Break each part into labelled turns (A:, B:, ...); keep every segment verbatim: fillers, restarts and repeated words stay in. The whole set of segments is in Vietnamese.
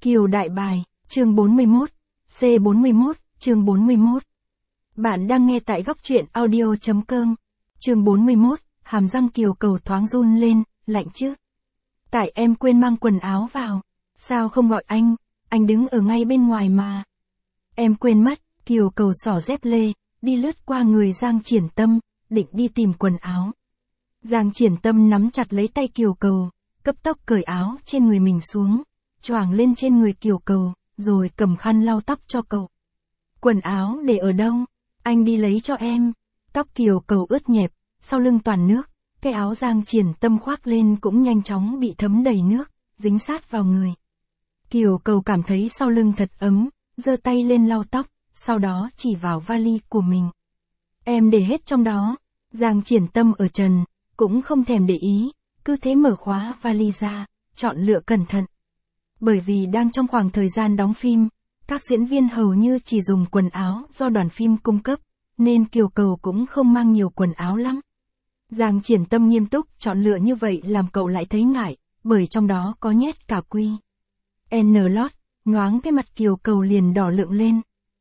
A: Kiều Đại Bài, chương bốn mươi mốt, C bốn mươi mốt, chương bốn mươi mốt. Bạn đang nghe tại góc truyện audio.com. Chương bốn mươi mốt, hàm răng Kiều Cầu thoáng run lên, lạnh chứ. Tại em quên mang quần áo vào. Sao không gọi anh, anh đứng ở ngay bên ngoài mà. Em quên mất, Kiều Cầu xỏ dép lê, đi lướt qua người Giang Triển Tâm, định đi tìm quần áo. Giang Triển Tâm nắm chặt lấy tay Kiều Cầu, cấp tốc cởi áo trên người mình xuống, choàng lên trên người Kiều Cầu, rồi cầm khăn lau tóc cho cậu. Quần áo để ở đâu? Anh đi lấy cho em. Tóc Kiều Cầu ướt nhẹp, sau lưng toàn nước, cái áo Giang Triển Tâm khoác lên cũng nhanh chóng bị thấm đầy nước, dính sát vào người. Kiều Cầu cảm thấy sau lưng thật ấm, giơ tay lên lau tóc, sau đó chỉ vào vali của mình. Em để hết trong đó. Giang Triển Tâm ở trần, cũng không thèm để ý, cứ thế mở khóa vali ra, chọn lựa cẩn thận. Bởi vì đang trong khoảng thời gian đóng phim, các diễn viên hầu như chỉ dùng quần áo do đoàn phim cung cấp, nên Kiều Cầu cũng không mang nhiều quần áo lắm. Giang Triển Tâm nghiêm túc chọn lựa như vậy làm cậu lại thấy ngại, bởi trong đó có nhét cả quy N lót, nhoáng cái mặt Kiều Cầu liền đỏ lượng lên.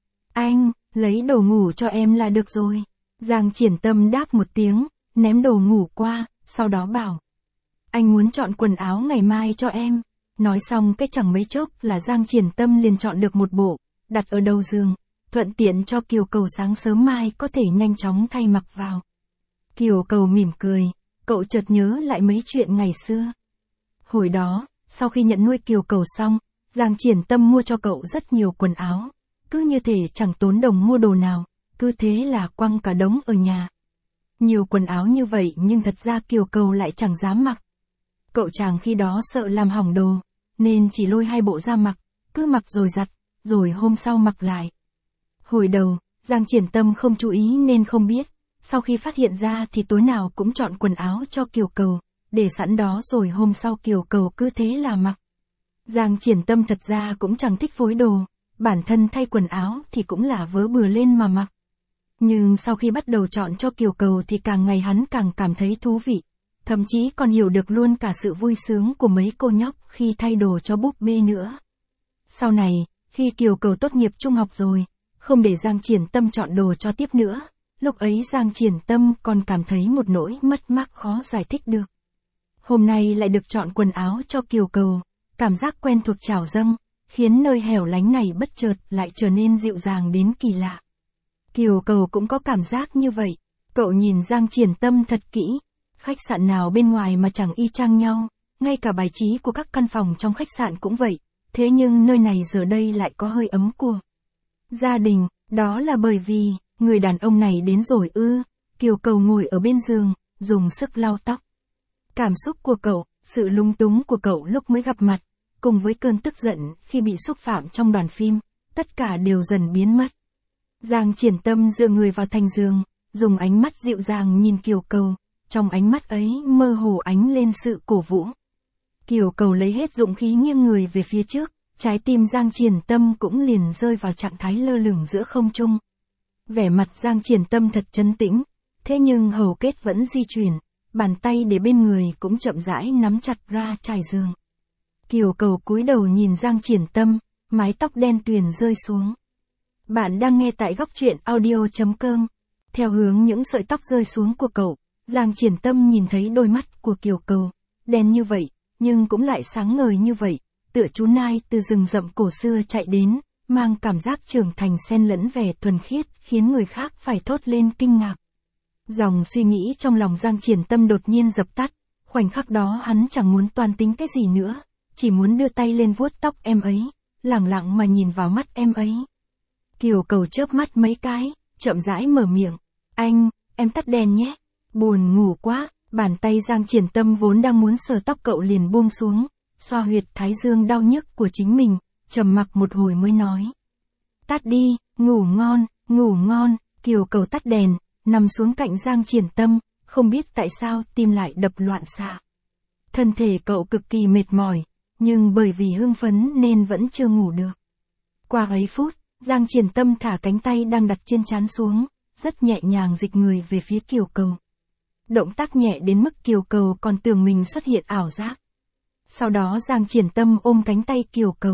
A: Anh, lấy đồ ngủ cho em là được rồi. Giang Triển Tâm đáp một tiếng, ném đồ ngủ qua, sau đó bảo. Anh muốn chọn quần áo ngày mai cho em. Nói xong cái chẳng mấy chốc là Giang Triển Tâm liền chọn được một bộ, đặt ở đầu giường, thuận tiện cho Kiều Cầu sáng sớm mai có thể nhanh chóng thay mặc vào. Kiều Cầu mỉm cười, cậu chợt nhớ lại mấy chuyện ngày xưa. Hồi đó, sau khi nhận nuôi Kiều Cầu xong, Giang Triển Tâm mua cho cậu rất nhiều quần áo, cứ như thể chẳng tốn đồng mua đồ nào, cứ thế là quăng cả đống ở nhà. Nhiều quần áo như vậy nhưng thật ra Kiều Cầu lại chẳng dám mặc. Cậu chàng khi đó sợ làm hỏng đồ, nên chỉ lôi hai bộ ra mặc, cứ mặc rồi giặt, rồi hôm sau mặc lại. Hồi đầu, Giang Triển Tâm không chú ý nên không biết, sau khi phát hiện ra thì tối nào cũng chọn quần áo cho Kiều Cầu, để sẵn đó rồi hôm sau Kiều Cầu cứ thế là mặc. Giang Triển Tâm thật ra cũng chẳng thích phối đồ, bản thân thay quần áo thì cũng là vớ bừa lên mà mặc. Nhưng sau khi bắt đầu chọn cho Kiều Cầu thì càng ngày hắn càng cảm thấy thú vị. Thậm chí còn hiểu được luôn cả sự vui sướng của mấy cô nhóc khi thay đồ cho búp bê nữa. Sau này, khi Kiều Cầu tốt nghiệp trung học rồi, không để Giang Triển Tâm chọn đồ cho tiếp nữa, lúc ấy Giang Triển Tâm còn cảm thấy một nỗi mất mát khó giải thích được. Hôm nay lại được chọn quần áo cho Kiều Cầu, cảm giác quen thuộc trào dâng, khiến nơi hẻo lánh này bất chợt lại trở nên dịu dàng đến kỳ lạ. Kiều Cầu cũng có cảm giác như vậy, cậu nhìn Giang Triển Tâm thật kỹ. Khách sạn nào bên ngoài mà chẳng y chang nhau, ngay cả bài trí của các căn phòng trong khách sạn cũng vậy, thế nhưng nơi này giờ đây lại có hơi ấm của gia đình, đó là bởi vì, người đàn ông này đến rồi ư. Kiều Cầu ngồi ở bên giường, dùng sức lau tóc. Cảm xúc của cậu, sự lung túng của cậu lúc mới gặp mặt, cùng với cơn tức giận khi bị xúc phạm trong đoàn phim, tất cả đều dần biến mất. Giang Triển Tâm dựa người vào thành giường, dùng ánh mắt dịu dàng nhìn Kiều Cầu. Trong ánh mắt ấy mơ hồ ánh lên sự cổ vũ. Kiều Cầu lấy hết dũng khí nghiêng người về phía trước, trái tim Giang Triển Tâm cũng liền rơi vào trạng thái lơ lửng giữa không trung. Vẻ mặt Giang Triển Tâm thật trấn tĩnh, thế nhưng hầu kết vẫn di chuyển, bàn tay để bên người cũng chậm rãi nắm chặt ra trải giường. Kiều Cầu cúi đầu nhìn Giang Triển Tâm, mái tóc đen tuyền rơi xuống. Bạn đang nghe tại góc truyện audio.com. Theo hướng những sợi tóc rơi xuống của cậu, Giang Triển Tâm nhìn thấy đôi mắt của Kiều Cầu, đen như vậy, nhưng cũng lại sáng ngời như vậy, tựa chú nai từ rừng rậm cổ xưa chạy đến, mang cảm giác trưởng thành xen lẫn vẻ thuần khiết, khiến người khác phải thốt lên kinh ngạc. Dòng suy nghĩ trong lòng Giang Triển Tâm đột nhiên dập tắt, khoảnh khắc đó hắn chẳng muốn toan tính cái gì nữa, chỉ muốn đưa tay lên vuốt tóc em ấy, lẳng lặng mà nhìn vào mắt em ấy. Kiều Cầu chớp mắt mấy cái, chậm rãi mở miệng, anh, em tắt đèn nhé. Buồn ngủ quá, bàn tay Giang Triển Tâm vốn đang muốn sờ tóc cậu liền buông xuống, xoa huyệt thái dương đau nhức của chính mình, trầm mặc một hồi mới nói. Tắt đi, ngủ ngon, ngủ ngon. Kiều Cầu tắt đèn, nằm xuống cạnh Giang Triển Tâm, không biết tại sao tim lại đập loạn xạ. Thân thể cậu cực kỳ mệt mỏi, nhưng bởi vì hưng phấn nên vẫn chưa ngủ được. Qua ấy phút, Giang Triển Tâm thả cánh tay đang đặt trên trán xuống, rất nhẹ nhàng dịch người về phía Kiều Cầu. Động tác nhẹ đến mức Kiều Cầu còn tưởng mình xuất hiện ảo giác. Sau đó Giang Triển Tâm ôm cánh tay Kiều Cầu,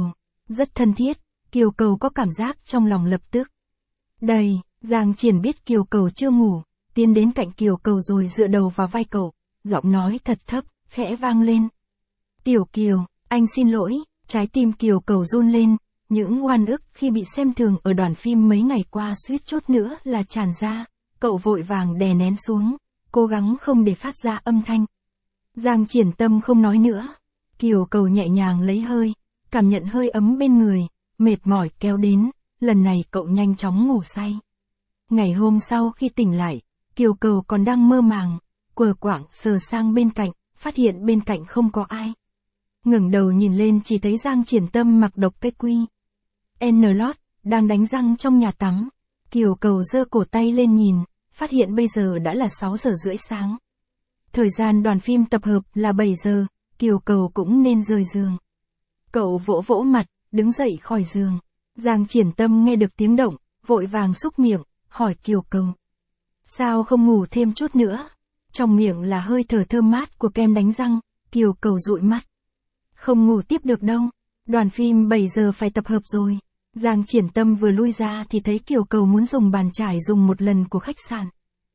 A: Rất thân thiết, Kiều Cầu có cảm giác trong lòng lập tức. Đầy, Giang Triển biết Kiều Cầu chưa ngủ, tiến đến cạnh Kiều Cầu rồi dựa đầu vào vai cậu, giọng nói thật thấp, khẽ vang lên. Tiểu Kiều, anh xin lỗi, trái tim Kiều Cầu run lên, những oan ức khi bị xem thường ở đoàn phim mấy ngày qua suýt chút nữa là tràn ra, cậu vội vàng đè nén xuống, cố gắng không để phát ra âm thanh. Giang Triển Tâm không nói nữa, Kiều Cầu nhẹ nhàng lấy hơi, cảm nhận hơi ấm bên người, mệt mỏi kéo đến, lần này cậu nhanh chóng ngủ say. Ngày hôm sau khi tỉnh lại, Kiều Cầu còn đang mơ màng, quờ quạng sờ sang bên cạnh, phát hiện bên cạnh không có ai. Ngẩng đầu nhìn lên chỉ thấy Giang Triển Tâm mặc độc pê quy N lót, đang đánh răng trong nhà tắm. Kiều Cầu giơ cổ tay lên nhìn, phát hiện bây giờ đã là sáu giờ rưỡi sáng. Thời gian đoàn phim tập hợp là bảy giờ, Kiều Cầu cũng nên rời giường. Cậu vỗ vỗ mặt, đứng dậy khỏi giường. Giang Triển Tâm nghe được tiếng động, vội vàng xúc miệng, hỏi Kiều Cầu. Sao không ngủ thêm chút nữa? Trong miệng là hơi thở thơm mát của kem đánh răng, Kiều Cầu dụi mắt. Không ngủ tiếp được đâu, đoàn phim bảy giờ phải tập hợp rồi. Giang Triển Tâm vừa lui ra thì thấy Kiều Cầu muốn dùng bàn chải dùng một lần của khách sạn.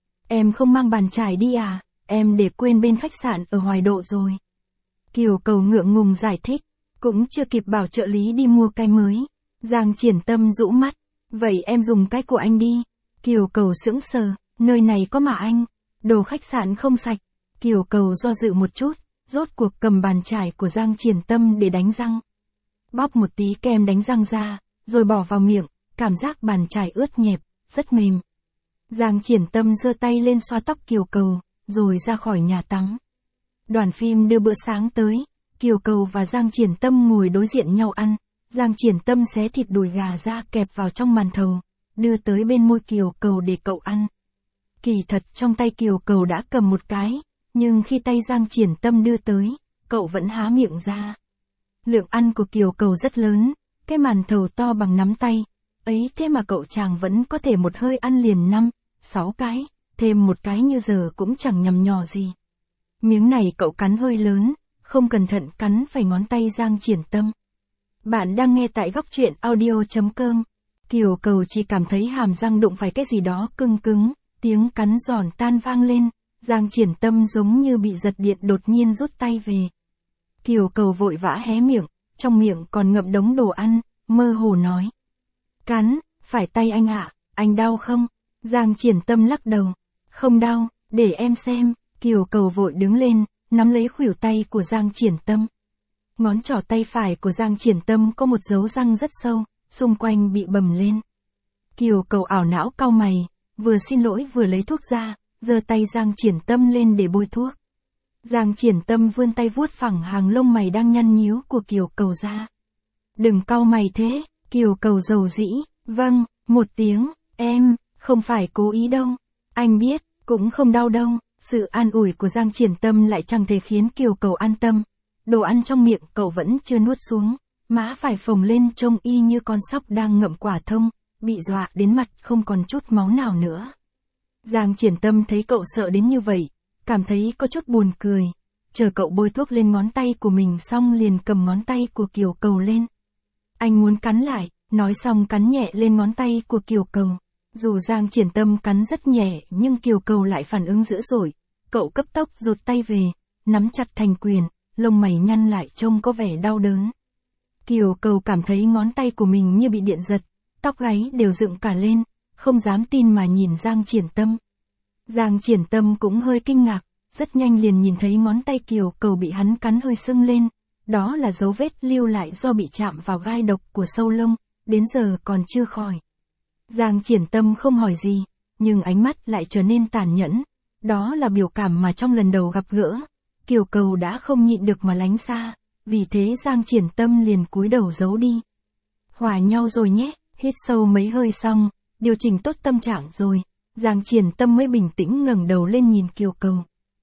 A: Em không mang bàn chải đi à, em để quên bên khách sạn ở Hoài Độ rồi. Kiều Cầu ngượng ngùng giải thích, cũng chưa kịp bảo trợ lý đi mua cái mới. Giang Triển Tâm rũ mắt, vậy em dùng cái của anh đi. Kiều Cầu sững sờ, nơi này có mà anh, đồ khách sạn không sạch. Kiều Cầu do dự một chút, rốt cuộc cầm bàn chải của Giang Triển Tâm để đánh răng. Bóp một tí kem đánh răng ra, rồi bỏ vào miệng, cảm giác bàn chải ướt nhẹp, rất mềm. Giang Triển Tâm giơ tay lên xoa tóc Kiều Cầu, rồi ra khỏi nhà tắm. Đoàn phim đưa bữa sáng tới, Kiều Cầu và Giang Triển Tâm ngồi đối diện nhau ăn. Giang Triển Tâm xé thịt đùi gà ra kẹp vào trong màn thầu, đưa tới bên môi Kiều Cầu để cậu ăn. Kỳ thật trong tay Kiều Cầu đã cầm một cái, nhưng khi tay Giang Triển Tâm đưa tới, cậu vẫn há miệng ra. Lượng ăn của Kiều Cầu rất lớn, cái màn thầu to bằng nắm tay, ấy thế mà cậu chàng vẫn có thể một hơi ăn liền năm, sáu cái, thêm một cái như giờ cũng chẳng nhầm nhò gì. Miếng này cậu cắn hơi lớn, không cẩn thận cắn phải ngón tay Giang Triển Tâm. Bạn đang nghe tại góc truyện audio chấm com. Kiều Cầu chỉ cảm thấy hàm răng đụng phải cái gì đó cứng cứng, tiếng cắn giòn tan vang lên, Giang Triển Tâm giống như bị giật điện đột nhiên rút tay về. Kiều Cầu vội vã hé miệng, trong miệng còn ngậm đống đồ ăn, mơ hồ nói. Cắn, phải tay anh ạ, à, anh đau không? Giang Triển Tâm lắc đầu. Không đau, để em xem. Kiều Cầu vội đứng lên, nắm lấy khuỷu tay của Giang Triển Tâm. Ngón trỏ tay phải của Giang Triển Tâm có một dấu răng rất sâu, xung quanh bị bầm lên. Kiều Cầu ảo não cau mày, vừa xin lỗi vừa lấy thuốc ra, giơ tay Giang Triển Tâm lên để bôi thuốc. Giang Triển Tâm vươn tay vuốt phẳng hàng lông mày đang nhăn nhíu của Kiều Cầu ra. Đừng cau mày thế, Kiều Cầu dầu dĩ, vâng, một tiếng, em, không phải cố ý đâu, anh biết, cũng không đau đâu. Sự an ủi của Giang Triển Tâm lại chẳng thể khiến Kiều Cầu an tâm. Đồ ăn trong miệng cậu vẫn chưa nuốt xuống, má phải phồng lên trông y như con sóc đang ngậm quả thông, bị dọa đến mặt không còn chút máu nào nữa. Giang Triển Tâm thấy cậu sợ đến như vậy, cảm thấy có chút buồn cười, chờ cậu bôi thuốc lên ngón tay của mình xong liền cầm ngón tay của Kiều Cầu lên. Anh muốn cắn lại, nói xong cắn nhẹ lên ngón tay của Kiều Cầu. Dù Giang Triển Tâm cắn rất nhẹ nhưng Kiều Cầu lại phản ứng dữ dội, cậu cấp tốc rụt tay về, nắm chặt thành quyền, lông mày nhăn lại trông có vẻ đau đớn. Kiều Cầu cảm thấy ngón tay của mình như bị điện giật, tóc gáy đều dựng cả lên, không dám tin mà nhìn Giang Triển Tâm. Giang Triển Tâm cũng hơi kinh ngạc, rất nhanh liền nhìn thấy ngón tay Kiều Cầu bị hắn cắn hơi sưng lên, đó là dấu vết lưu lại do bị chạm vào gai độc của sâu lông, đến giờ còn chưa khỏi. Giang Triển Tâm không hỏi gì, nhưng ánh mắt lại trở nên tàn nhẫn, đó là biểu cảm mà trong lần đầu gặp gỡ, Kiều Cầu đã không nhịn được mà lánh xa, vì thế Giang Triển Tâm liền cúi đầu giấu đi. Hòa nhau rồi nhé, hít sâu mấy hơi xong, điều chỉnh tốt tâm trạng rồi, Giang Triển Tâm mới bình tĩnh ngẩng đầu lên nhìn Kiều Cầu.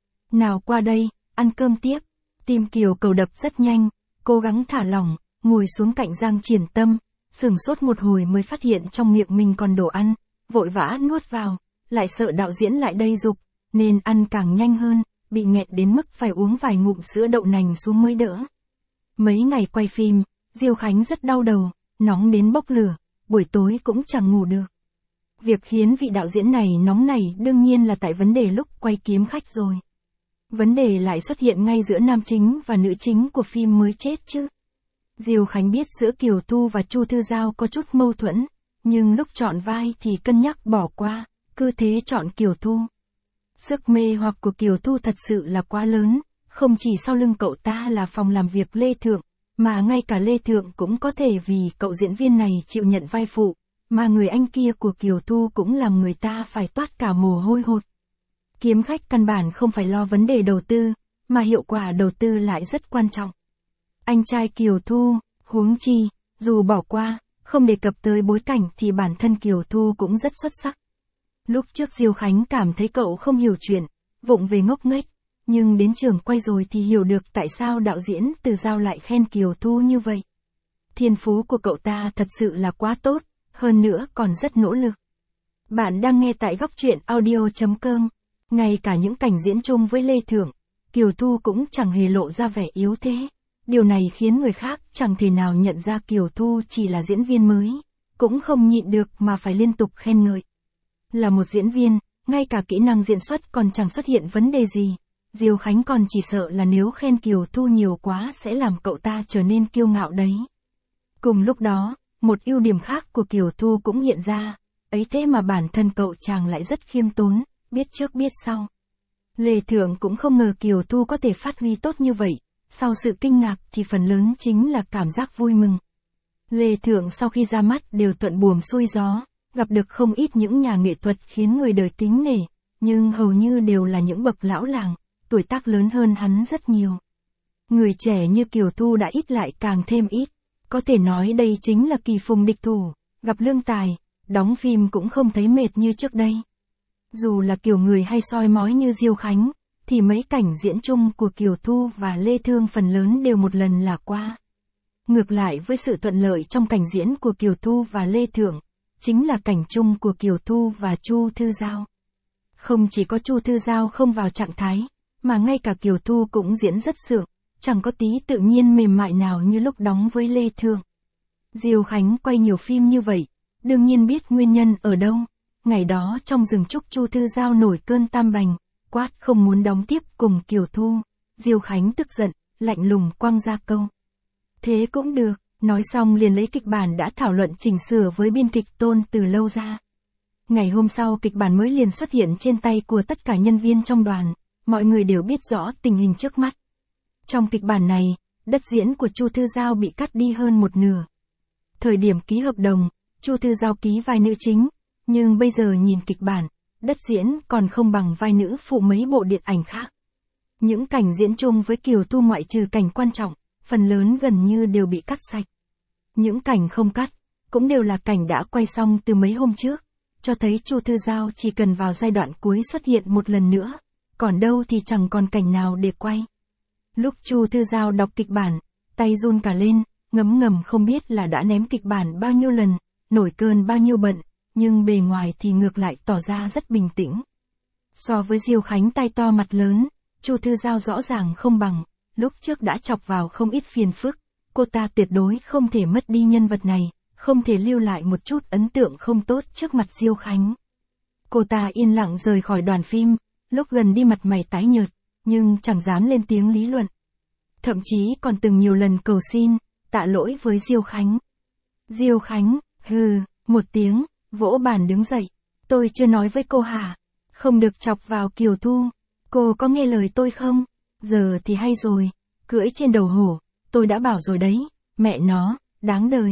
A: Nào qua đây, ăn cơm tiếp. Tim Kiều Cầu đập rất nhanh, cố gắng thả lỏng, ngồi xuống cạnh Giang Triển Tâm, sửng sốt một hồi mới phát hiện trong miệng mình còn đồ ăn, vội vã nuốt vào, lại sợ đạo diễn lại đây giục, nên ăn càng nhanh hơn, bị nghẹt đến mức phải uống vài ngụm sữa đậu nành xuống mới đỡ. Mấy ngày quay phim, Diêu Khánh rất đau đầu, nóng đến bốc lửa, buổi tối cũng chẳng ngủ được. Việc khiến vị đạo diễn này nóng nảy đương nhiên là tại vấn đề lúc quay Kiếm Khách rồi. Vấn đề lại xuất hiện ngay giữa nam chính và nữ chính của phim mới chết chứ. Diêu Khánh biết giữa Kiều Thu và Chu Thư Giao có chút mâu thuẫn, nhưng lúc chọn vai thì cân nhắc bỏ qua, cứ thế chọn Kiều Thu. Sức mê hoặc của Kiều Thu thật sự là quá lớn, không chỉ sau lưng cậu ta là phòng làm việc Lê Thượng, mà ngay cả Lê Thượng cũng có thể vì cậu diễn viên này chịu nhận vai phụ, mà người anh kia của Kiều Thu cũng làm người ta phải toát cả mồ hôi hột. Kiếm Khách căn bản không phải lo vấn đề đầu tư, mà hiệu quả đầu tư lại rất quan trọng. Anh trai Kiều Thu, huống chi, dù bỏ qua, không đề cập tới bối cảnh thì bản thân Kiều Thu cũng rất xuất sắc. Lúc trước Diêu Khánh cảm thấy cậu không hiểu chuyện, vụng về ngốc nghếch, nhưng đến trường quay rồi thì hiểu được tại sao đạo diễn Từ Giao lại khen Kiều Thu như vậy. Thiên phú của cậu ta thật sự là quá tốt, hơn nữa còn rất nỗ lực. Bạn đang nghe tại góc truyện audio chấm com. Ngay cả những cảnh diễn chung với Lê Thượng, Kiều Thu cũng chẳng hề lộ ra vẻ yếu thế. Điều này khiến người khác chẳng thể nào nhận ra Kiều Thu chỉ là diễn viên mới, cũng không nhịn được mà phải liên tục khen ngợi. Là một diễn viên, ngay cả kỹ năng diễn xuất còn chẳng xuất hiện vấn đề gì. Diêu Khánh còn chỉ sợ là nếu khen Kiều Thu nhiều quá sẽ làm cậu ta trở nên kiêu ngạo đấy. Cùng lúc đó, một ưu điểm khác của Kiều Thu cũng hiện ra, ấy thế mà bản thân cậu chàng lại rất khiêm tốn, biết trước biết sau. Lê Thượng cũng không ngờ Kiều Thu có thể phát huy tốt như vậy, sau sự kinh ngạc thì phần lớn chính là cảm giác vui mừng. Lê Thượng sau khi ra mắt đều thuận buồm xuôi gió, gặp được không ít những nhà nghệ thuật khiến người đời kính nể, nhưng hầu như đều là những bậc lão làng, tuổi tác lớn hơn hắn rất nhiều. Người trẻ như Kiều Thu đã ít lại càng thêm ít, có thể nói đây chính là kỳ phùng địch thủ, gặp lương tài, đóng phim cũng không thấy mệt như trước đây. Dù là kiểu người hay soi mói như Diêu Khánh, thì mấy cảnh diễn chung của Kiều Thu và Lê Thương phần lớn đều một lần là qua. Ngược lại với sự thuận lợi trong cảnh diễn của Kiều Thu và Lê Thượng, chính là cảnh chung của Kiều Thu và Chu Thư Giao. Không chỉ có Chu Thư Giao không vào trạng thái, mà ngay cả Kiều Thu cũng diễn rất sượng, chẳng có tí tự nhiên mềm mại nào như lúc đóng với Lê Thương. Diêu Khánh quay nhiều phim như vậy, đương nhiên biết nguyên nhân ở đâu. Ngày đó trong rừng trúc Chu Thư Giao nổi cơn tam bành, quát không muốn đóng tiếp cùng Kiều Thu. Diêu Khánh tức giận, lạnh lùng quăng ra câu. Thế cũng được, nói xong liền lấy kịch bản đã thảo luận chỉnh sửa với biên kịch Tôn từ lâu ra. Ngày hôm sau kịch bản mới liền xuất hiện trên tay của tất cả nhân viên trong đoàn, mọi người đều biết rõ tình hình trước mắt. Trong kịch bản này, đất diễn của Chu Thư Giao bị cắt đi hơn một nửa. Thời điểm ký hợp đồng, Chu Thư Giao ký vai nữ chính, nhưng bây giờ nhìn kịch bản, đất diễn còn không bằng vai nữ phụ mấy bộ điện ảnh khác. Những cảnh diễn chung với Kiều Thu ngoại trừ cảnh quan trọng, phần lớn gần như đều bị cắt sạch. Những cảnh không cắt, cũng đều là cảnh đã quay xong từ mấy hôm trước, cho thấy Chu Thư Giao chỉ cần vào giai đoạn cuối xuất hiện một lần nữa, còn đâu thì chẳng còn cảnh nào để quay. Lúc Chu Thư Giao đọc kịch bản, tay run cả lên, ngấm ngầm không biết là đã ném kịch bản bao nhiêu lần, nổi cơn bao nhiêu bận, nhưng bề ngoài thì ngược lại tỏ ra rất bình tĩnh. So với Diêu Khánh tay to mặt lớn, Chu Thư Giao rõ ràng không bằng, lúc trước đã chọc vào không ít phiền phức, cô ta tuyệt đối không thể mất đi nhân vật này, không thể lưu lại một chút ấn tượng không tốt trước mặt Diêu Khánh. Cô ta yên lặng rời khỏi đoàn phim, lúc gần đi mặt mày tái nhợt, nhưng chẳng dám lên tiếng lý luận. Thậm chí còn từng nhiều lần cầu xin, tạ lỗi với Diêu Khánh. Diêu Khánh, hừ, một tiếng, vỗ bàn đứng dậy. Tôi chưa nói với cô hả? Không được chọc vào Kiều Thu. Cô có nghe lời tôi không? Giờ thì hay rồi, cưỡi trên đầu hổ, tôi đã bảo rồi đấy, mẹ nó, đáng đời.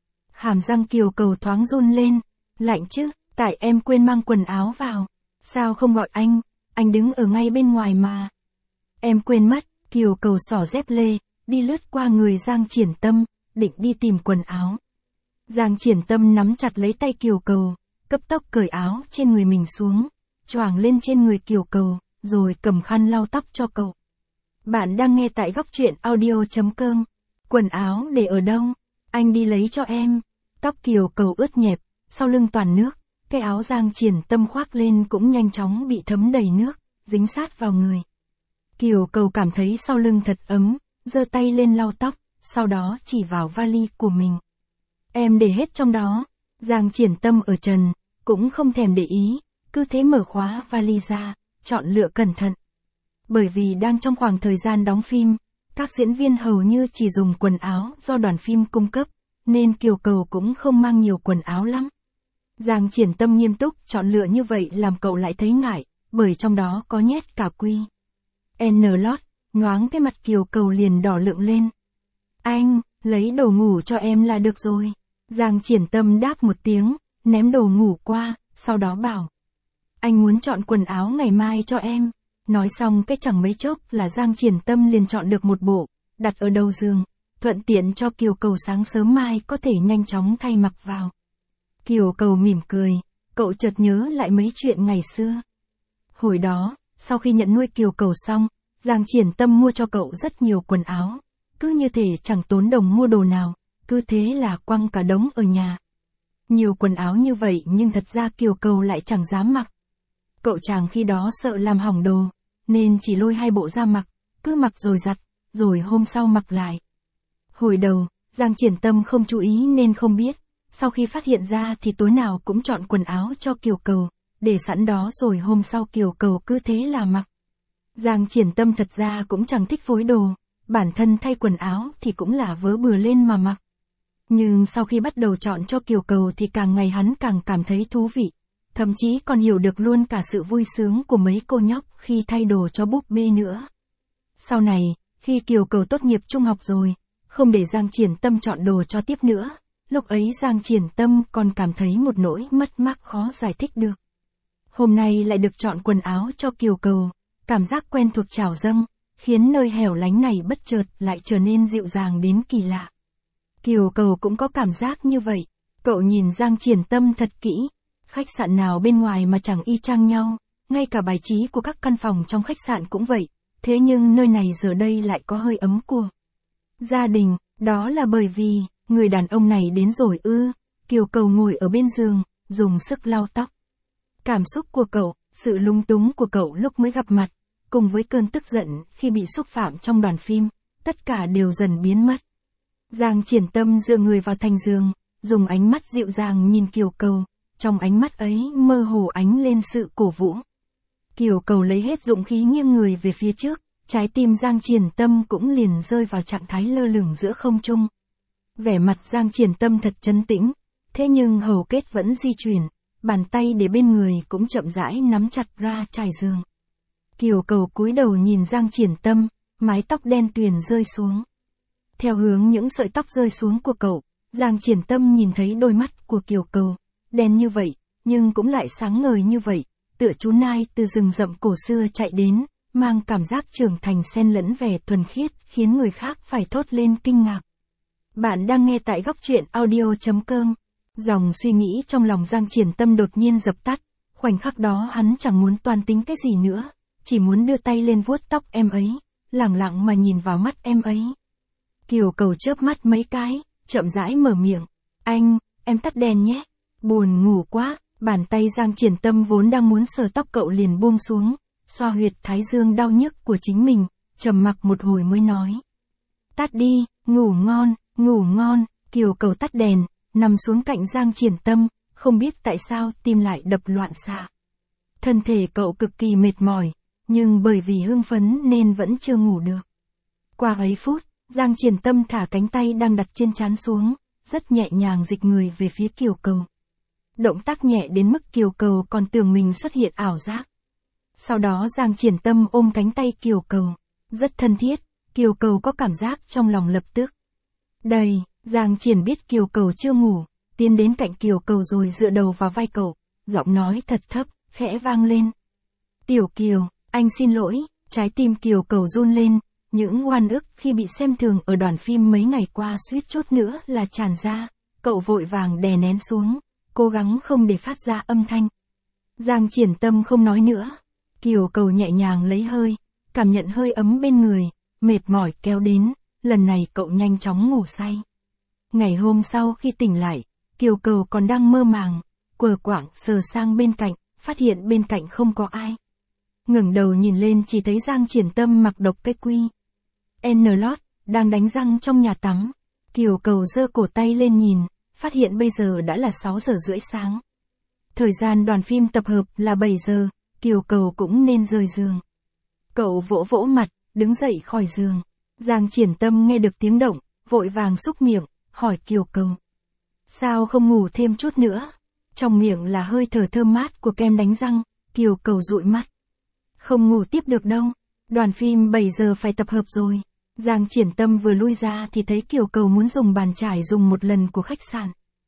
A: Hàm răng Kiều Cầu thoáng run lên, lạnh chứ, tại em quên mang quần áo vào. Sao không gọi anh, anh đứng ở ngay bên ngoài mà. Em quên mất, Kiều Cầu xỏ dép lê, đi lướt qua người Giang Triển Tâm, định đi tìm quần áo. Giang Triển Tâm nắm chặt lấy tay Kiều Cầu, cấp tốc cởi áo trên người mình xuống, choàng lên trên người Kiều Cầu, rồi cầm khăn lau tóc cho cậu. Bạn đang nghe tại góc truyện audio chấm com. Quần áo để ở đâu? Anh đi lấy cho em. Tóc Kiều Cầu ướt nhẹp, sau lưng toàn nước, cái áo Giang Triển Tâm khoác lên cũng nhanh chóng bị thấm đầy nước, dính sát vào người. Kiều Cầu cảm thấy sau lưng thật ấm, giơ tay lên lau tóc, sau đó chỉ vào vali của mình. Em để hết trong đó. Giang Triển Tâm ở trần, cũng không thèm để ý, cứ thế mở khóa vali ra, chọn lựa cẩn thận. Bởi vì đang trong khoảng thời gian đóng phim, các diễn viên hầu như chỉ dùng quần áo do đoàn phim cung cấp, nên Kiều Cầu cũng không mang nhiều quần áo lắm. Giang Triển Tâm nghiêm túc chọn lựa như vậy làm cậu lại thấy ngại, bởi trong đó có nhét cả quy en lót, nhoáng cái mặt Kiều Cầu liền đỏ lượng lên. Anh, lấy đồ ngủ cho em là được rồi. Giang Triển Tâm đáp một tiếng, ném đồ ngủ qua, sau đó bảo. Anh muốn chọn quần áo ngày mai cho em. Nói xong cái chẳng mấy chốc là Giang Triển Tâm liền chọn được một bộ, đặt ở đầu giường, thuận tiện cho Kiều Cầu sáng sớm mai có thể nhanh chóng thay mặc vào. Kiều Cầu mỉm cười, cậu chợt nhớ lại mấy chuyện ngày xưa. Hồi đó, sau khi nhận nuôi Kiều Cầu xong, Giang Triển Tâm mua cho cậu rất nhiều quần áo, cứ như thể chẳng tốn đồng mua đồ nào, cứ thế là quăng cả đống ở nhà. Nhiều quần áo như vậy nhưng thật ra Kiều Cầu lại chẳng dám mặc. Cậu chàng khi đó sợ làm hỏng đồ, nên chỉ lôi hai bộ ra mặc, cứ mặc rồi giặt, rồi hôm sau mặc lại. Hồi đầu, Giang Triển Tâm không chú ý nên không biết, sau khi phát hiện ra thì tối nào cũng chọn quần áo cho Kiều Cầu, để sẵn đó rồi hôm sau Kiều Cầu cứ thế là mặc. Giang Triển Tâm thật ra cũng chẳng thích phối đồ, bản thân thay quần áo thì cũng là vớ bừa lên mà mặc. Nhưng sau khi bắt đầu chọn cho Kiều Cầu thì càng ngày hắn càng cảm thấy thú vị, thậm chí còn hiểu được luôn cả sự vui sướng của mấy cô nhóc khi thay đồ cho búp bê nữa. Sau này, khi Kiều Cầu tốt nghiệp trung học rồi, không để Giang Triển Tâm chọn đồ cho tiếp nữa, lúc ấy Giang Triển Tâm còn cảm thấy một nỗi mất mát khó giải thích được. Hôm nay lại được chọn quần áo cho Kiều Cầu, cảm giác quen thuộc trào dâng, khiến nơi hẻo lánh này bất chợt lại trở nên dịu dàng đến kỳ lạ. Kiều Cầu cũng có cảm giác như vậy, cậu nhìn Giang Triển Tâm thật kỹ, khách sạn nào bên ngoài mà chẳng y chang nhau, ngay cả bài trí của các căn phòng trong khách sạn cũng vậy, thế nhưng nơi này giờ đây lại có hơi ấm của gia đình, đó là bởi vì, người đàn ông này đến rồi ư. Kiều Cầu ngồi ở bên giường, dùng sức lau tóc. Cảm xúc của cậu, sự lung túng của cậu lúc mới gặp mặt, cùng với cơn tức giận khi bị xúc phạm trong đoàn phim, tất cả đều dần biến mất. Giang Triển Tâm dựa người vào thành giường, dùng ánh mắt dịu dàng nhìn Kiều Cầu, trong ánh mắt ấy mơ hồ ánh lên sự cổ vũ. Kiều Cầu lấy hết dũng khí nghiêng người về phía trước, trái tim Giang Triển Tâm cũng liền rơi vào trạng thái lơ lửng giữa không trung. Vẻ mặt Giang Triển Tâm thật trấn tĩnh, thế nhưng hầu kết vẫn di chuyển, bàn tay để bên người cũng chậm rãi nắm chặt ra trải giường. Kiều Cầu cúi đầu nhìn Giang Triển Tâm, mái tóc đen tuyền rơi xuống. Theo hướng những sợi tóc rơi xuống của cậu, Giang Triển Tâm nhìn thấy đôi mắt của Kiều Cầu, đen như vậy, nhưng cũng lại sáng ngời như vậy, tựa chú nai từ rừng rậm cổ xưa chạy đến, mang cảm giác trưởng thành xen lẫn vẻ thuần khiết, khiến người khác phải thốt lên kinh ngạc. Bạn đang nghe tại góc truyện audio chấm com. Dòng suy nghĩ trong lòng Giang Triển Tâm đột nhiên dập tắt, khoảnh khắc đó hắn chẳng muốn toan tính cái gì nữa, chỉ muốn đưa tay lên vuốt tóc em ấy, lẳng lặng mà nhìn vào mắt em ấy. Kiều Cầu chớp mắt mấy cái, chậm rãi mở miệng, anh, em tắt đèn nhé, buồn ngủ quá. Bàn tay Giang Triển Tâm vốn đang muốn sờ tóc cậu liền buông xuống, xoa huyệt thái dương đau nhức của chính mình, trầm mặc một hồi mới nói. Tắt đi, ngủ ngon, ngủ ngon. Kiều Cầu tắt đèn, nằm xuống cạnh Giang Triển Tâm, không biết tại sao tim lại đập loạn xạ. Thân thể cậu cực kỳ mệt mỏi, nhưng bởi vì hưng phấn nên vẫn chưa ngủ được. Qua ấy phút, Giang Triển Tâm thả cánh tay đang đặt trên trán xuống, rất nhẹ nhàng dịch người về phía Kiều Cầu. Động tác nhẹ đến mức Kiều Cầu còn tưởng mình xuất hiện ảo giác. Sau đó Giang Triển Tâm ôm cánh tay Kiều Cầu, rất thân thiết, Kiều Cầu có cảm giác trong lòng lập tức. Đầy, Giang Triển biết Kiều Cầu chưa ngủ, tiến đến cạnh Kiều Cầu rồi dựa đầu vào vai cậu, giọng nói thật thấp, khẽ vang lên. Tiểu Kiều, anh xin lỗi. Trái tim Kiều Cầu run lên, những oan ức khi bị xem thường ở đoàn phim mấy ngày qua suýt chút nữa là tràn ra, cậu vội vàng đè nén xuống, cố gắng không để phát ra âm thanh. Giang Triển Tâm không nói nữa. Kiều Cầu nhẹ nhàng lấy hơi, cảm nhận hơi ấm bên người, mệt mỏi kéo đến, lần này cậu nhanh chóng ngủ say. Ngày hôm sau khi tỉnh lại, Kiều Cầu còn đang mơ màng, quờ quạng sờ sang bên cạnh, phát hiện bên cạnh không có ai. Ngẩng đầu nhìn lên chỉ thấy Giang Triển Tâm mặc độc cái quy en lót, đang đánh răng trong nhà tắm. Kiều Cầu giơ cổ tay lên nhìn, phát hiện bây giờ đã là sáu giờ rưỡi sáng. Thời gian đoàn phim tập hợp là bảy giờ, Kiều Cầu cũng nên rời giường. Cậu vỗ vỗ mặt, đứng dậy khỏi giường. Giang Triển Tâm nghe được tiếng động, vội vàng xúc miệng, hỏi Kiều Cầu. Sao không ngủ thêm chút nữa? Trong miệng là hơi thở thơm mát của kem đánh răng, Kiều Cầu dụi mắt. Không ngủ tiếp được đâu, đoàn phim bảy giờ phải tập hợp rồi. Giang Triển Tâm vừa lui ra thì thấy Kiều Cầu muốn dùng bàn chải dùng một lần của khách sạn.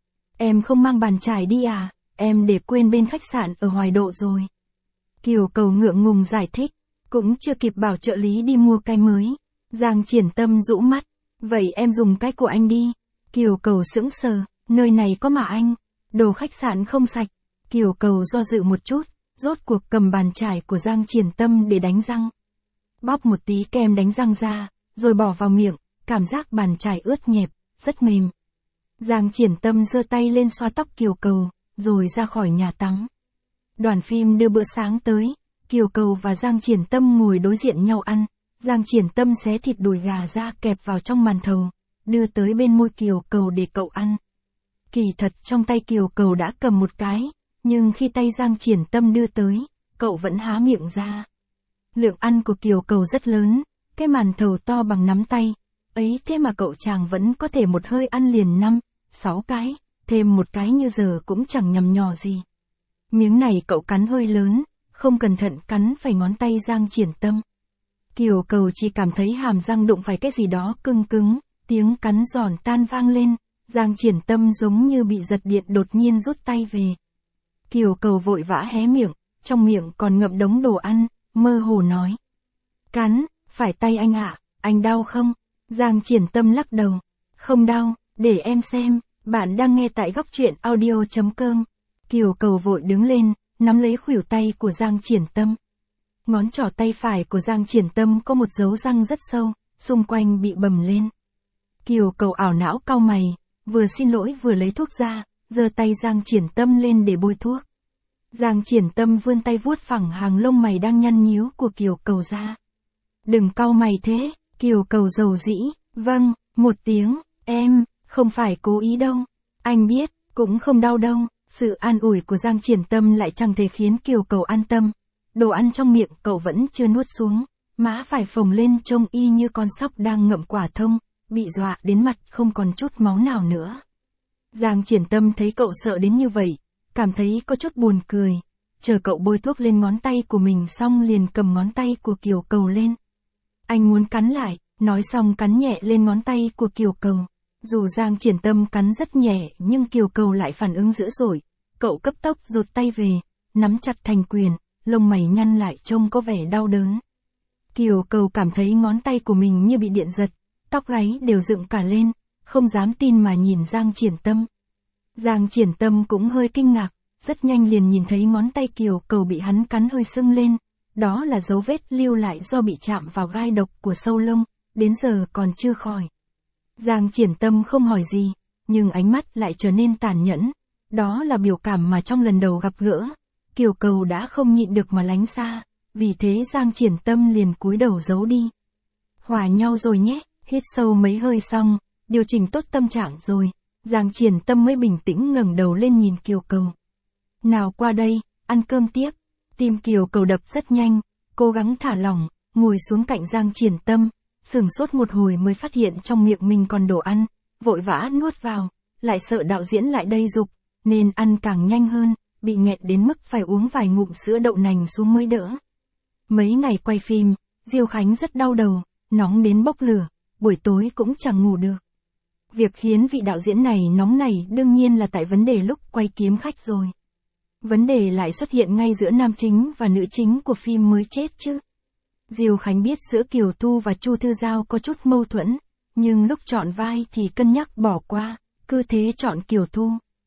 A: Em không mang bàn chải đi à, em để quên bên khách sạn ở Hoài Độ rồi. Kiều Cầu ngượng ngùng giải thích, cũng chưa kịp bảo trợ lý đi mua cái mới. Giang Triển Tâm rũ mắt, vậy em dùng cái của anh đi. Kiều Cầu sững sờ, nơi này có mà anh, đồ khách sạn không sạch. Kiều Cầu do dự một chút, rốt cuộc cầm bàn chải của Giang Triển Tâm để đánh răng. Bóp một tí kem đánh răng ra, rồi bỏ vào miệng, cảm giác bàn chải ướt nhẹp, rất mềm. Giang Triển Tâm giơ tay lên xoa tóc Kiều Cầu, rồi ra khỏi nhà tắm. Đoàn phim đưa bữa sáng tới, Kiều Cầu và Giang Triển Tâm ngồi đối diện nhau ăn. Giang Triển Tâm xé thịt đùi gà ra kẹp vào trong màn thầu, đưa tới bên môi Kiều Cầu để cậu ăn. Kỳ thật trong tay Kiều Cầu đã cầm một cái, nhưng khi tay Giang Triển Tâm đưa tới, cậu vẫn há miệng ra. Lượng ăn của Kiều Cầu rất lớn, cái màn thầu to bằng nắm tay, ấy thế mà cậu chàng vẫn có thể một hơi ăn liền năm, sáu cái, thêm một cái như giờ cũng chẳng nhầm nhò gì. Miếng này cậu cắn hơi lớn, không cẩn thận cắn phải ngón tay Giang Triển Tâm. Kiều Cầu chỉ cảm thấy hàm răng đụng phải cái gì đó cứng cứng, tiếng cắn giòn tan vang lên, Giang Triển Tâm giống như bị giật điện đột nhiên rút tay về. Kiều Cầu vội vã hé miệng, trong miệng còn ngậm đống đồ ăn, mơ hồ nói. Cắn, phải tay anh ạ, anh đau không? Giang Triển Tâm lắc đầu. Không đau, để em xem, bạn đang nghe tại góc truyện audio chấm com. Kiều Cầu vội đứng lên, nắm lấy khuỷu tay của Giang Triển Tâm. Ngón trỏ tay phải của Giang Triển Tâm có một dấu răng rất sâu, xung quanh bị bầm lên. Kiều Cầu ảo não cau mày, vừa xin lỗi vừa lấy thuốc ra, giơ tay Giang Triển Tâm lên để bôi thuốc. Giang Triển Tâm vươn tay vuốt phẳng hàng lông mày đang nhăn nhíu của Kiều Cầu ra. Đừng cau mày thế, Kiều Cầu dầu dĩ, vâng, một tiếng, em, không phải cố ý đâu, anh biết, cũng không đau đâu. Sự an ủi của Giang Triển Tâm lại chẳng thể khiến Kiều Cầu an tâm. Đồ ăn trong miệng cậu vẫn chưa nuốt xuống, má phải phồng lên trông y như con sóc đang ngậm quả thông, bị dọa đến mặt không còn chút máu nào nữa. Giang Triển Tâm thấy cậu sợ đến như vậy, cảm thấy có chút buồn cười, chờ cậu bôi thuốc lên ngón tay của mình xong liền cầm ngón tay của Kiều Cầu lên. Anh muốn cắn lại, nói xong cắn nhẹ lên ngón tay của Kiều Cầu. Dù Giang Triển Tâm cắn rất nhẹ nhưng Kiều Cầu lại phản ứng dữ dội, cậu cấp tốc rụt tay về, nắm chặt thành quyền, lông mày nhăn lại trông có vẻ đau đớn. Kiều Cầu cảm thấy ngón tay của mình như bị điện giật, tóc gáy đều dựng cả lên, không dám tin mà nhìn Giang Triển Tâm. Giang Triển Tâm cũng hơi kinh ngạc, rất nhanh liền nhìn thấy ngón tay Kiều Cầu bị hắn cắn hơi sưng lên, đó là dấu vết lưu lại do bị chạm vào gai độc của sâu lông, đến giờ còn chưa khỏi. Giang Triển Tâm không hỏi gì, nhưng ánh mắt lại trở nên tàn nhẫn, đó là biểu cảm mà trong lần đầu gặp gỡ, Kiều Cầu đã không nhịn được mà lánh xa, vì thế Giang Triển Tâm liền cúi đầu giấu đi. Hòa nhau rồi nhé, hít sâu mấy hơi xong, điều chỉnh tốt tâm trạng rồi, Giang Triển Tâm mới bình tĩnh ngẩng đầu lên nhìn Kiều Cầu. Nào qua đây, ăn cơm tiếp. Tim Kiều Cầu đập rất nhanh, cố gắng thả lỏng, ngồi xuống cạnh Giang Triển Tâm, sửng sốt một hồi mới phát hiện trong miệng mình còn đồ ăn, vội vã nuốt vào, lại sợ đạo diễn lại đây giục, nên ăn càng nhanh hơn, bị nghẹt đến mức phải uống vài ngụm sữa đậu nành xuống mới đỡ. Mấy ngày quay phim, Diêu Khánh rất đau đầu, nóng đến bốc lửa, buổi tối cũng chẳng ngủ được. Việc khiến vị đạo diễn này nóng nảy đương nhiên là tại vấn đề lúc quay Kiếm Khách rồi. Vấn đề lại xuất hiện ngay giữa nam chính và nữ chính của phim mới chết chứ. Diêu Khánh biết giữa Kiều Thu và Chu Thư Giao có chút mâu thuẫn, nhưng lúc chọn vai thì cân nhắc bỏ qua, cứ thế chọn Kiều Thu.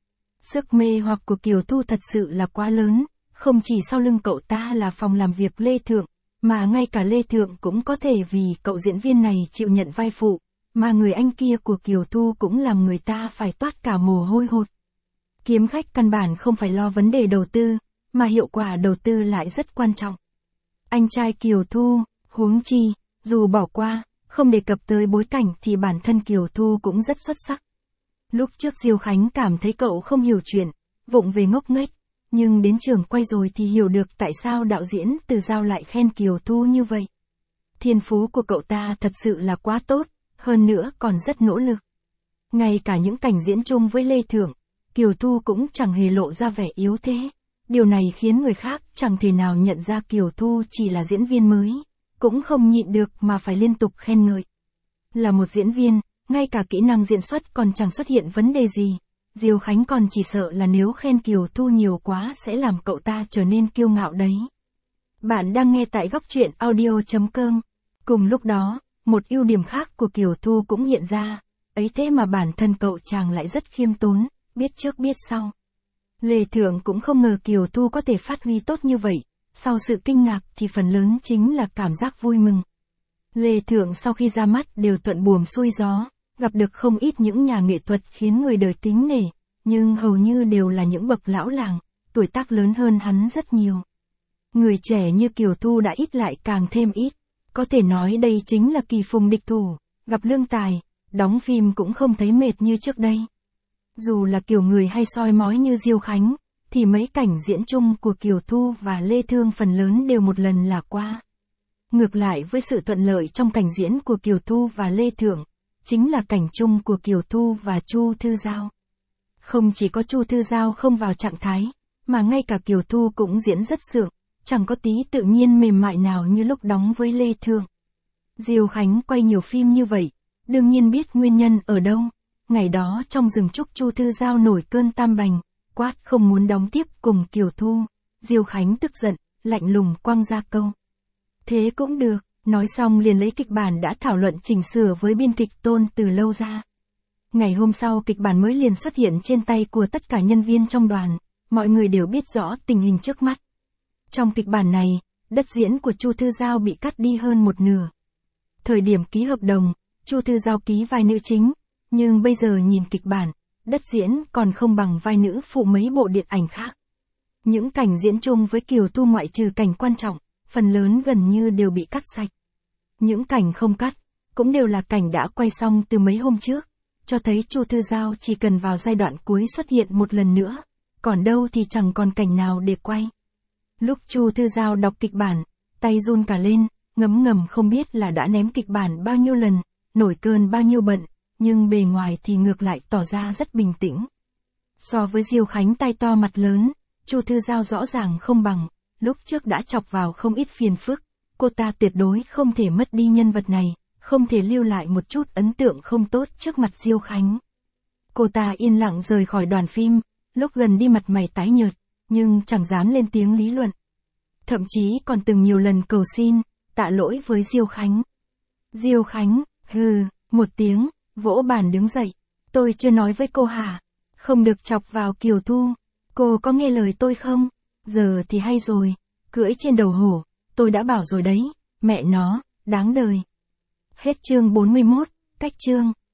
A: Sức mê hoặc của Kiều Thu thật sự là quá lớn, không chỉ sau lưng cậu ta là phòng làm việc Lê Thượng, mà ngay cả Lê Thượng cũng có thể vì cậu diễn viên này chịu nhận vai phụ, mà người anh kia của Kiều Thu cũng làm người ta phải toát cả mồ hôi hột. Kiếm Khách căn bản không phải lo vấn đề đầu tư, mà hiệu quả đầu tư lại rất quan trọng. Anh trai Kiều Thu, huống chi, dù bỏ qua, Không đề cập tới bối cảnh thì bản thân Kiều Thu cũng rất xuất sắc. Lúc trước Diêu Khánh cảm thấy cậu không hiểu chuyện, vụng về ngốc nghếch, nhưng đến trường quay rồi thì hiểu được tại sao đạo diễn Từ Giao lại khen Kiều Thu như vậy. Thiên phú của cậu ta thật sự là quá tốt, hơn nữa còn rất nỗ lực. Ngay cả những cảnh diễn chung với Lê Thượng, Kiều Thu cũng chẳng hề lộ ra vẻ yếu thế. Điều này khiến người khác chẳng thể nào nhận ra Kiều Thu chỉ là diễn viên mới, cũng không nhịn được mà phải liên tục khen ngợi. Là một diễn viên, ngay cả kỹ năng diễn xuất còn chẳng xuất hiện vấn đề gì. Diêu Khánh còn chỉ sợ là nếu khen Kiều Thu nhiều quá sẽ làm cậu ta trở nên kiêu ngạo đấy. Bạn đang nghe tại góc truyện audio chấm com. Cùng lúc đó, một ưu điểm khác của Kiều Thu cũng hiện ra, ấy thế mà bản thân cậu chàng lại rất khiêm tốn, biết trước biết sau. Lê Thượng cũng không ngờ Kiều Thu có thể phát huy tốt như vậy, sau sự kinh ngạc thì phần lớn chính là cảm giác vui mừng. Lê Thượng sau khi ra mắt đều thuận buồm xuôi gió, gặp được không ít những nhà nghệ thuật khiến người đời kính nể, nhưng hầu như đều là những bậc lão làng, tuổi tác lớn hơn hắn rất nhiều. Người trẻ như Kiều Thu đã ít lại càng thêm ít, có thể nói đây chính là kỳ phùng địch thủ, gặp lương tài, đóng phim cũng không thấy mệt như trước đây. Dù là kiểu người hay soi mói như Diêu Khánh, thì mấy cảnh diễn chung của Kiều Thu và Lê Thương phần lớn đều một lần là qua. Ngược lại với sự thuận lợi trong cảnh diễn của Kiều Thu và Lê Thượng, chính là cảnh chung của Kiều Thu và Chu Thư Giao. Không chỉ có Chu Thư Giao không vào trạng thái, mà ngay cả Kiều Thu cũng diễn rất sượng, chẳng có tí tự nhiên mềm mại nào như lúc đóng với Lê Thương. Diêu Khánh quay nhiều phim như vậy, đương nhiên biết nguyên nhân ở đâu. Ngày đó trong rừng trúc Chu Thư Giao nổi cơn tam bành, quát không muốn đóng tiếp cùng Kiều Thu. Diêu Khánh tức giận, lạnh lùng quăng ra câu. Thế cũng được, nói xong liền lấy kịch bản đã thảo luận chỉnh sửa với biên kịch Tôn từ lâu ra. Ngày hôm sau kịch bản mới liền xuất hiện trên tay của tất cả nhân viên trong đoàn, mọi người đều biết rõ tình hình trước mắt. Trong kịch bản này, đất diễn của Chu Thư Giao bị cắt đi hơn một nửa. Thời điểm ký hợp đồng, Chu Thư Giao ký vai nữ chính, nhưng bây giờ nhìn kịch bản, đất diễn còn không bằng vai nữ phụ mấy bộ điện ảnh khác. Những cảnh diễn chung với Kiều Thu ngoại trừ cảnh quan trọng, phần lớn gần như đều bị cắt sạch. Những cảnh không cắt, cũng đều là cảnh đã quay xong từ mấy hôm trước, cho thấy Chu Thư Giao chỉ cần vào giai đoạn cuối xuất hiện một lần nữa, còn đâu thì chẳng còn cảnh nào để quay. Lúc Chu Thư Giao đọc kịch bản, tay run cả lên, ngấm ngầm không biết là đã ném kịch bản bao nhiêu lần, nổi cơn bao nhiêu bận, nhưng bề ngoài thì ngược lại tỏ ra rất bình tĩnh. So với Diêu Khánh tay to mặt lớn, Chu Thư Giao rõ ràng không bằng, lúc trước đã chọc vào không ít phiền phức, cô ta tuyệt đối không thể mất đi nhân vật này, không thể lưu lại một chút ấn tượng không tốt trước mặt Diêu Khánh. Cô ta yên lặng rời khỏi đoàn phim, lúc gần đi mặt mày tái nhợt, nhưng chẳng dám lên tiếng lý luận. Thậm chí còn từng nhiều lần cầu xin, tạ lỗi với Diêu Khánh. Diêu Khánh, hừ, một tiếng, vỗ bàn đứng dậy. Tôi chưa nói với cô hả? Không được chọc vào Kiều Thu. Cô có nghe lời tôi không? Giờ thì hay rồi. Cưỡi trên đầu hổ. Tôi đã bảo rồi đấy. Mẹ nó, đáng đời. Hết chương bốn mươi mốt, cách chương.